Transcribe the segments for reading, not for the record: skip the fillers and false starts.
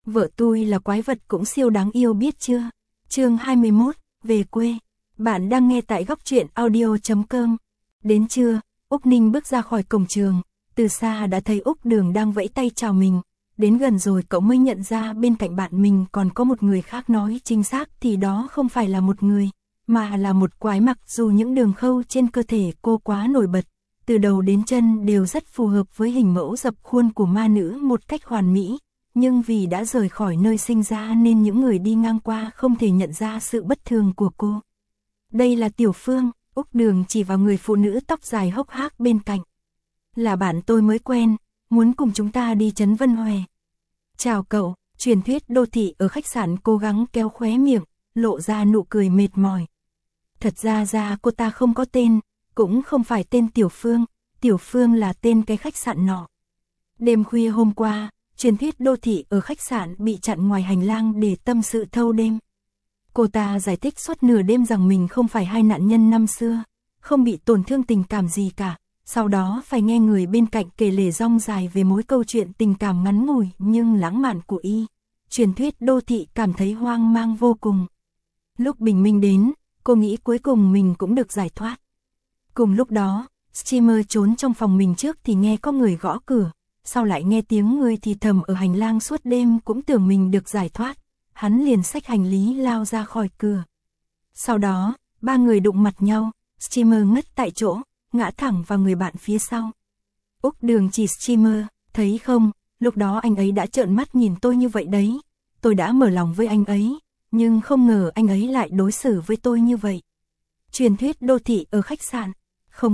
Vợ tôi là quái vật cũng siêu đáng yêu biết chưa? Chương 21, về quê. Bạn đang nghe tại góc truyện audio.com. Đến trưa, Úc Ninh bước ra khỏi cổng trường, từ xa đã thấy Úc Đường đang vẫy tay chào mình. Đến gần rồi cậu mới nhận ra bên cạnh bạn mình còn có một người khác, nói chính xác thì đó không phải là một người, mà là một quái, mặc dù những đường khâu trên cơ thể cô quá nổi bật, từ đầu đến chân đều rất phù hợp với hình mẫu dập khuôn của ma nữ một cách hoàn mỹ. Nhưng vì đã rời khỏi nơi sinh ra nên những người đi ngang qua không thể nhận ra sự bất thường của cô. Đây là Tiểu Phương, Úc Đường chỉ vào người phụ nữ tóc dài hốc hác bên cạnh. Là bạn tôi mới quen, muốn cùng chúng ta đi Trấn Vân Hòe. Chào cậu, truyền thuyết đô thị ở khách sạn cố gắng kéo khóe miệng, lộ ra nụ cười mệt mỏi. Thật ra cô ta không có tên, cũng không phải tên Tiểu Phương là tên cái khách sạn nọ. Đêm khuya hôm qua, truyền thuyết đô thị ở khách sạn bị chặn ngoài hành lang để tâm sự thâu đêm. Cô ta giải thích suốt nửa đêm rằng mình không phải hai nạn nhân năm xưa, không bị tổn thương tình cảm gì cả, sau đó phải nghe người bên cạnh kể lể rong dài về mối câu chuyện tình cảm ngắn ngủi nhưng lãng mạn của y. Truyền thuyết đô thị cảm thấy hoang mang vô cùng. Lúc bình minh đến, cô nghĩ cuối cùng mình cũng được giải thoát. Cùng lúc đó, streamer trốn trong phòng mình trước thì nghe có người gõ cửa, sau lại nghe tiếng người thì thầm ở hành lang suốt đêm, cũng tưởng mình được giải thoát. Hắn liền xách hành lý lao ra khỏi cửa. Sau đó, ba người đụng mặt nhau, streamer ngất tại chỗ, ngã thẳng vào người bạn phía sau. Úc Đường chỉ streamer, thấy không, lúc đó anh ấy đã trợn mắt nhìn tôi như vậy đấy. Tôi đã mở lòng với anh ấy, nhưng không ngờ anh ấy lại đối xử với tôi như vậy. Truyền thuyết đô thị ở khách sạn. Không,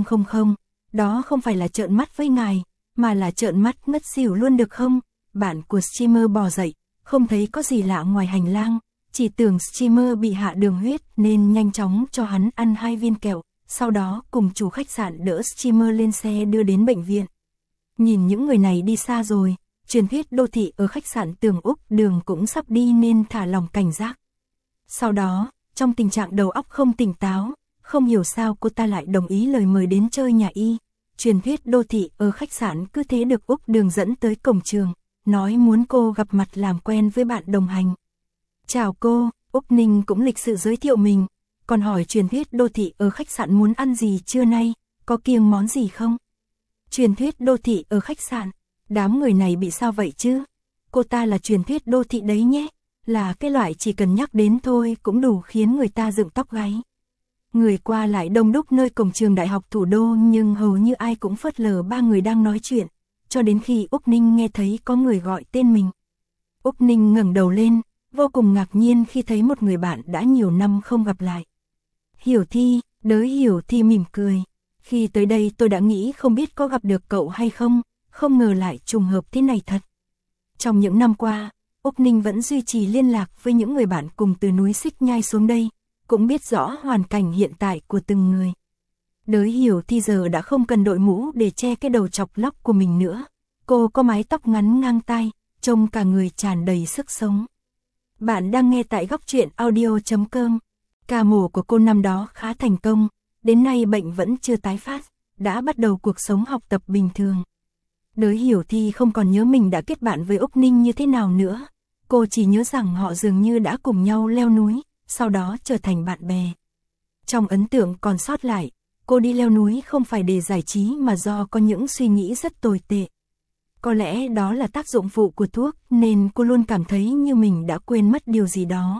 đó không phải là trợn mắt với ngài, mà là trợn mắt ngất xỉu luôn được không? Bạn của streamer bò dậy, không thấy có gì lạ ngoài hành lang, chỉ tưởng streamer bị hạ đường huyết nên nhanh chóng cho hắn ăn 2 viên kẹo, sau đó cùng chủ khách sạn đỡ streamer lên xe đưa đến bệnh viện. Nhìn những người này đi xa rồi, truyền thuyết đô thị ở khách sạn tưởng Úc Đường cũng sắp đi nên thả lòng cảnh giác. Sau đó, trong tình trạng đầu óc không tỉnh táo, không hiểu sao cô ta lại đồng ý lời mời đến chơi nhà y. Truyền thuyết đô thị ở khách sạn cứ thế được Úc Đường dẫn tới cổng trường, nói muốn cô gặp mặt làm quen với bạn đồng hành. Chào cô, Úc Ninh cũng lịch sự giới thiệu mình, còn hỏi truyền thuyết đô thị ở khách sạn muốn ăn gì trưa nay, có kiêng món gì không? Truyền thuyết đô thị ở khách sạn, đám người này bị sao vậy chứ? Cô ta là truyền thuyết đô thị đấy nhé, là cái loại chỉ cần nhắc đến thôi cũng đủ khiến người ta dựng tóc gáy. Người qua lại đông đúc nơi cổng trường Đại học Thủ đô, nhưng hầu như ai cũng phớt lờ ba người đang nói chuyện, cho đến khi Úc Ninh nghe thấy có người gọi tên mình. Úc Ninh ngẩng đầu lên, vô cùng ngạc nhiên khi thấy một người bạn đã nhiều năm không gặp lại. Hiểu Thi, Đới Hiểu Thi mỉm cười. Khi tới đây tôi đã nghĩ không biết có gặp được cậu hay không, không ngờ lại trùng hợp thế này thật. Trong những năm qua, Úc Ninh vẫn duy trì liên lạc với những người bạn cùng từ núi Xích Nhai xuống đây, cũng biết rõ hoàn cảnh hiện tại của từng người. Đới Hiểu Thi giờ đã không cần đội mũ để che cái đầu chọc lóc của mình nữa. Cô có mái tóc ngắn ngang tai, trông cả người tràn đầy sức sống. Bạn đang nghe tại góc truyện audio.com. Ca mổ của cô năm đó khá thành công, đến nay bệnh vẫn chưa tái phát, đã bắt đầu cuộc sống học tập bình thường. Đới Hiểu Thi không còn nhớ mình đã kết bạn với Úc Ninh như thế nào nữa. Cô chỉ nhớ rằng họ dường như đã cùng nhau leo núi, sau đó trở thành bạn bè. Trong ấn tượng còn sót lại, cô đi leo núi không phải để giải trí mà do có những suy nghĩ rất tồi tệ. Có lẽ đó là tác dụng phụ của thuốc nên cô luôn cảm thấy như mình đã quên mất điều gì đó.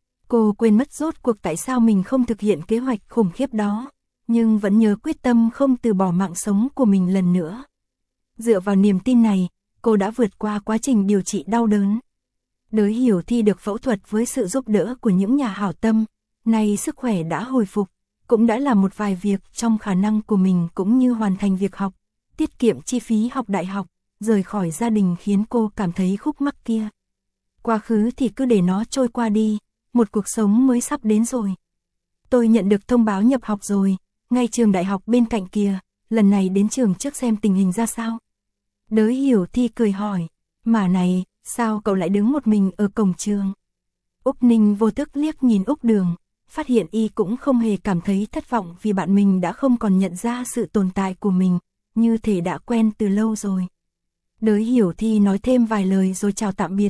Cô quên mất rốt cuộc tại sao mình không thực hiện kế hoạch khủng khiếp đó, nhưng vẫn nhớ quyết tâm không từ bỏ mạng sống của mình lần nữa. Dựa vào niềm tin này, cô đã vượt qua quá trình điều trị đau đớn. Đới Hiểu Thi được phẫu thuật với sự giúp đỡ của những nhà hảo tâm, nay sức khỏe đã hồi phục, cũng đã làm một vài việc trong khả năng của mình cũng như hoàn thành việc học, tiết kiệm chi phí học đại học, rời khỏi gia đình khiến cô cảm thấy khúc mắc kia. Quá khứ thì cứ để nó trôi qua đi, một cuộc sống mới sắp đến rồi. Tôi nhận được thông báo nhập học rồi, ngay trường đại học bên cạnh kìa, lần này đến trường trước xem tình hình ra sao. Đới Hiểu Thi cười hỏi, mà này, sao cậu lại đứng một mình ở cổng trường? Úc Ninh vô thức liếc nhìn Úc Đường, phát hiện y cũng không hề cảm thấy thất vọng vì bạn mình đã không còn nhận ra sự tồn tại của mình, như thể đã quen từ lâu rồi. Đới Hiểu Thi nói thêm vài lời rồi chào tạm biệt.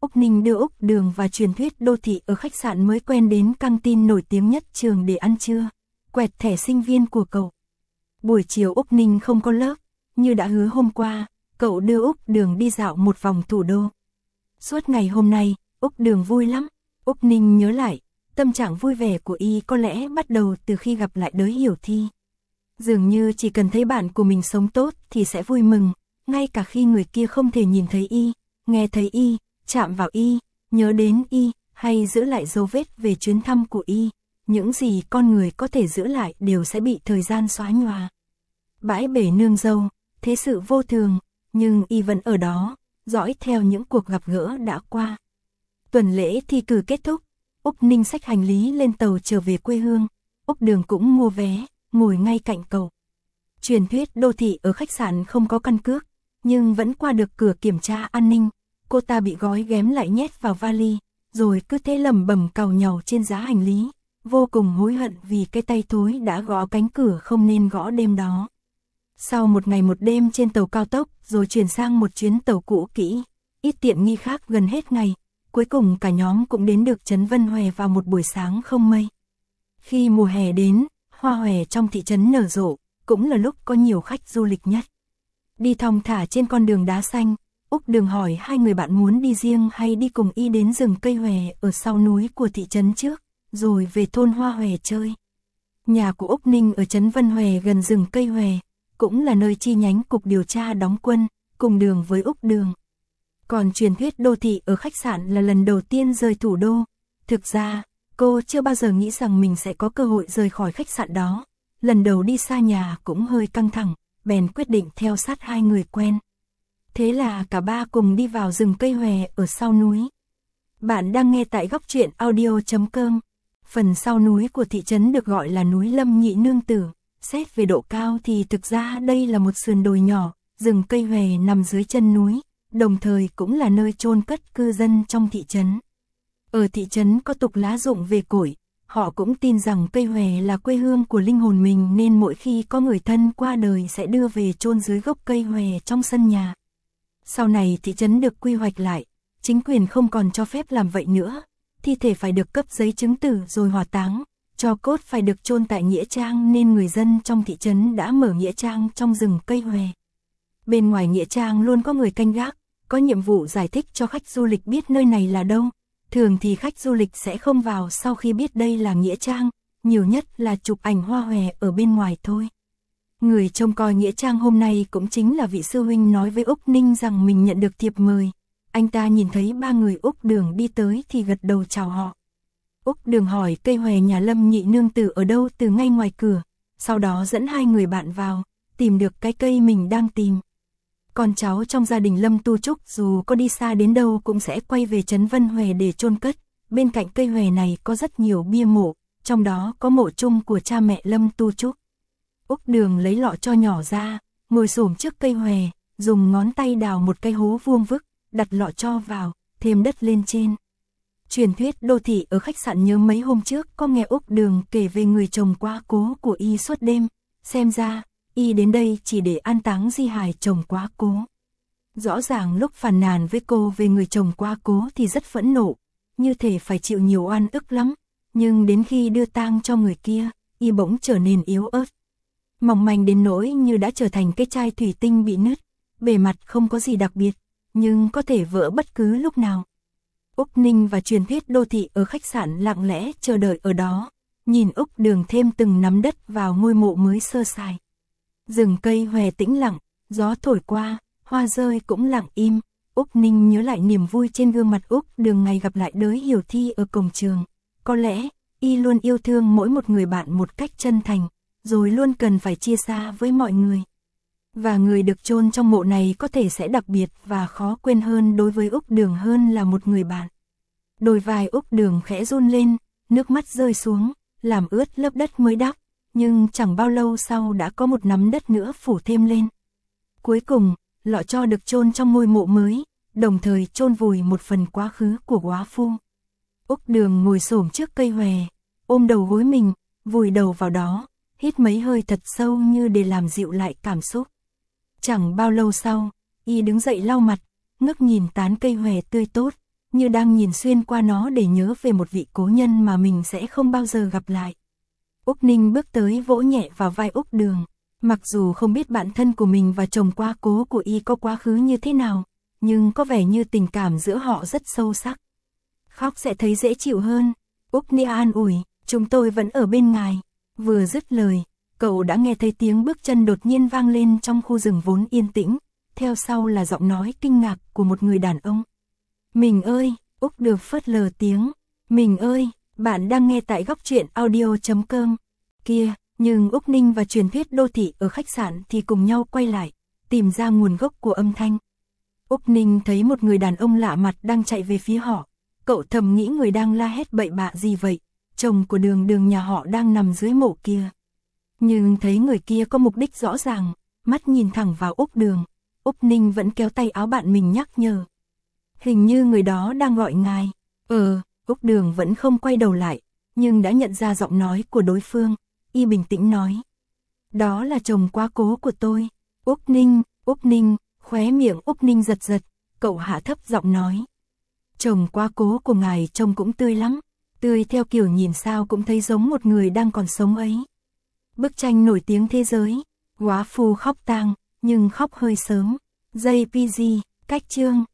Úc Ninh đưa Úc Đường và truyền thuyết đô thị ở khách sạn mới quen đến căng tin nổi tiếng nhất trường để ăn trưa, quẹt thẻ sinh viên của cậu. Buổi chiều Úc Ninh không có lớp, như đã hứa hôm qua, cậu đưa Úc Đường đi dạo một vòng thủ đô. Suốt ngày hôm nay, Úc Đường vui lắm. Úc Ninh nhớ lại, tâm trạng vui vẻ của y có lẽ bắt đầu từ khi gặp lại Đới Hiểu Thi. Dường như chỉ cần thấy bạn của mình sống tốt thì sẽ vui mừng, ngay cả khi người kia không thể nhìn thấy y, nghe thấy y, chạm vào y, nhớ đến y, hay giữ lại dấu vết về chuyến thăm của y. Những gì con người có thể giữ lại đều sẽ bị thời gian xóa nhòa. Bãi bể nương dâu, thế sự vô thường, nhưng y vẫn ở đó, dõi theo những cuộc gặp gỡ đã qua. Tuần lễ thi cử kết thúc, Úc Ninh xách hành lý lên tàu trở về quê hương. Úc Đường cũng mua vé, ngồi ngay cạnh cậu. Truyền thuyết đô thị ở khách sạn không có căn cước, nhưng vẫn qua được cửa kiểm tra an ninh. Cô ta bị gói ghém lại nhét vào vali, rồi cứ thế lẩm bẩm càu nhàu trên giá hành lý, vô cùng hối hận vì cái tay thối đã gõ cánh cửa không nên gõ đêm đó. Sau một ngày một đêm trên tàu cao tốc rồi chuyển sang một chuyến tàu cũ kỹ, ít tiện nghi khác gần hết ngày, cuối cùng cả nhóm cũng đến được trấn Vân Hòe vào một buổi sáng không mây. Khi mùa hè đến, hoa hòe trong thị trấn nở rộ, cũng là lúc có nhiều khách du lịch nhất. Đi thong thả trên con đường đá xanh, Úc Đường hỏi hai người bạn muốn đi riêng hay đi cùng y đến rừng cây hòe ở sau núi của thị trấn trước, rồi về thôn Hoa Hòe chơi. Nhà của Úc Ninh ở trấn Vân Hòe gần rừng cây hòe, cũng là nơi chi nhánh cục điều tra đóng quân, cùng đường với Úc Đường. Còn truyền thuyết đô thị ở khách sạn là lần đầu tiên rời thủ đô. Thực ra, cô chưa bao giờ nghĩ rằng mình sẽ có cơ hội rời khỏi khách sạn đó. Lần đầu đi xa nhà cũng hơi căng thẳng, bèn quyết định theo sát hai người quen. Thế là cả ba cùng đi vào rừng cây hòe ở sau núi. Bạn đang nghe tại góc truyện audio.com. Phần sau núi của thị trấn được gọi là núi Lâm Nhị Nương Tử. Xét về độ cao thì thực ra đây là một sườn đồi nhỏ, rừng cây hòe nằm dưới chân núi, đồng thời cũng là nơi chôn cất cư dân trong thị trấn. Ở thị trấn có tục lá dụng về củi, họ cũng tin rằng cây hòe là quê hương của linh hồn mình nên mỗi khi có người thân qua đời sẽ đưa về chôn dưới gốc cây hòe trong sân nhà. Sau này thị trấn được quy hoạch lại, chính quyền không còn cho phép làm vậy nữa, thi thể phải được cấp giấy chứng tử rồi hỏa táng, tro cốt phải được chôn tại nghĩa trang nên người dân trong thị trấn đã mở nghĩa trang trong rừng cây hòe. Bên ngoài nghĩa trang luôn có người canh gác, có nhiệm vụ giải thích cho khách du lịch biết nơi này là đâu. Thường thì khách du lịch sẽ không vào sau khi biết đây là nghĩa trang, nhiều nhất là chụp ảnh hoa hòe ở bên ngoài thôi. Người trông coi nghĩa trang hôm nay cũng chính là vị sư huynh nói với Úc Ninh rằng mình nhận được thiệp mời. Anh ta nhìn thấy ba người Úc Đường đi tới thì gật đầu chào họ. Úc Đường hỏi cây hòe nhà Lâm Nhị Nương Tử ở đâu từ ngay ngoài cửa, sau đó dẫn hai người bạn vào, tìm được cái cây mình đang tìm. Con cháu trong gia đình Lâm Tu Trúc dù có đi xa đến đâu cũng sẽ quay về trấn Vân Hòe để chôn cất. Bên cạnh cây hòe này có rất nhiều bia mộ, trong đó có mộ chung của cha mẹ Lâm Tu Trúc. Úc Đường lấy lọ tro nhỏ ra, ngồi xổm trước cây hòe, dùng ngón tay đào một cái hố vuông vức, đặt lọ tro vào, thêm đất lên trên. Truyền thuyết đô thị ở khách sạn nhớ mấy hôm trước có nghe Úc Đường kể về người chồng quá cố của y suốt đêm, xem ra y đến đây chỉ để an táng di hài chồng quá cố. Rõ ràng lúc phàn nàn với cô về người chồng quá cố thì rất phẫn nộ, như thể phải chịu nhiều oan ức lắm, nhưng đến khi đưa tang cho người kia, y bỗng trở nên yếu ớt. Mỏng manh đến nỗi như đã trở thành cái chai thủy tinh bị nứt, bề mặt không có gì đặc biệt, nhưng có thể vỡ bất cứ lúc nào. Úc Ninh và truyền thuyết đô thị ở khách sạn lặng lẽ chờ đợi ở đó, nhìn Úc Đường thêm từng nắm đất vào ngôi mộ mới sơ sài. Rừng cây hòe tĩnh lặng, gió thổi qua, hoa rơi cũng lặng im. Úc Ninh nhớ lại niềm vui trên gương mặt Úc Đường ngày gặp lại Đới Hiểu Thi ở cổng trường. Có lẽ, y luôn yêu thương mỗi một người bạn một cách chân thành, rồi luôn cần phải chia xa với mọi người. Và người được chôn trong mộ này có thể sẽ đặc biệt và khó quên hơn đối với Úc Đường hơn là một người bạn. Đôi vai Úc Đường khẽ run lên, nước mắt rơi xuống, làm ướt lớp đất mới đắp, nhưng chẳng bao lâu sau đã có một nắm đất nữa phủ thêm lên. Cuối cùng, lọ tro được chôn trong ngôi mộ mới, đồng thời chôn vùi một phần quá khứ của góa phu. Úc Đường ngồi xổm trước cây hòe, ôm đầu gối mình, vùi đầu vào đó, hít mấy hơi thật sâu như để làm dịu lại cảm xúc. Chẳng bao lâu sau, y đứng dậy lau mặt, ngước nhìn tán cây hòe tươi tốt, như đang nhìn xuyên qua nó để nhớ về một vị cố nhân mà mình sẽ không bao giờ gặp lại. Úc Ninh bước tới vỗ nhẹ vào vai Úc Đường. Mặc dù không biết bản thân của mình và chồng quá cố của y có quá khứ như thế nào, nhưng có vẻ như tình cảm giữa họ rất sâu sắc. Khóc sẽ thấy dễ chịu hơn. Úc Nia an ủi, chúng tôi vẫn ở bên ngài. Vừa dứt lời, cậu đã nghe thấy tiếng bước chân đột nhiên vang lên trong khu rừng vốn yên tĩnh, theo sau là giọng nói kinh ngạc của một người đàn ông. Mình ơi, Úc được phớt lờ tiếng. Mình ơi, bạn đang nghe tại góc truyện audio.com. Kia, nhưng Úc Ninh và truyền thuyết đô thị ở khách sạn thì cùng nhau quay lại, tìm ra nguồn gốc của âm thanh. Úc Ninh thấy một người đàn ông lạ mặt đang chạy về phía họ. Cậu thầm nghĩ người đang la hét bậy bạ gì vậy, chồng của Đường nhà họ đang nằm dưới mộ kia. Nhưng thấy người kia có mục đích rõ ràng, mắt nhìn thẳng vào Úc Đường. Úc Ninh vẫn kéo tay áo bạn mình nhắc nhở. Hình như người đó đang gọi ngài. Úc Đường vẫn không quay đầu lại, nhưng đã nhận ra giọng nói của đối phương. Y bình tĩnh nói. Đó là chồng quá cố của tôi. Úc Ninh, khóe miệng Úc Ninh giật giật, cậu hạ thấp giọng nói. Chồng quá cố của ngài trông cũng tươi lắm, tươi theo kiểu nhìn sao cũng thấy giống một người đang còn sống ấy. Bức tranh nổi tiếng thế giới, góa phu khóc tang, nhưng khóc hơi sớm. JPG, cách chương.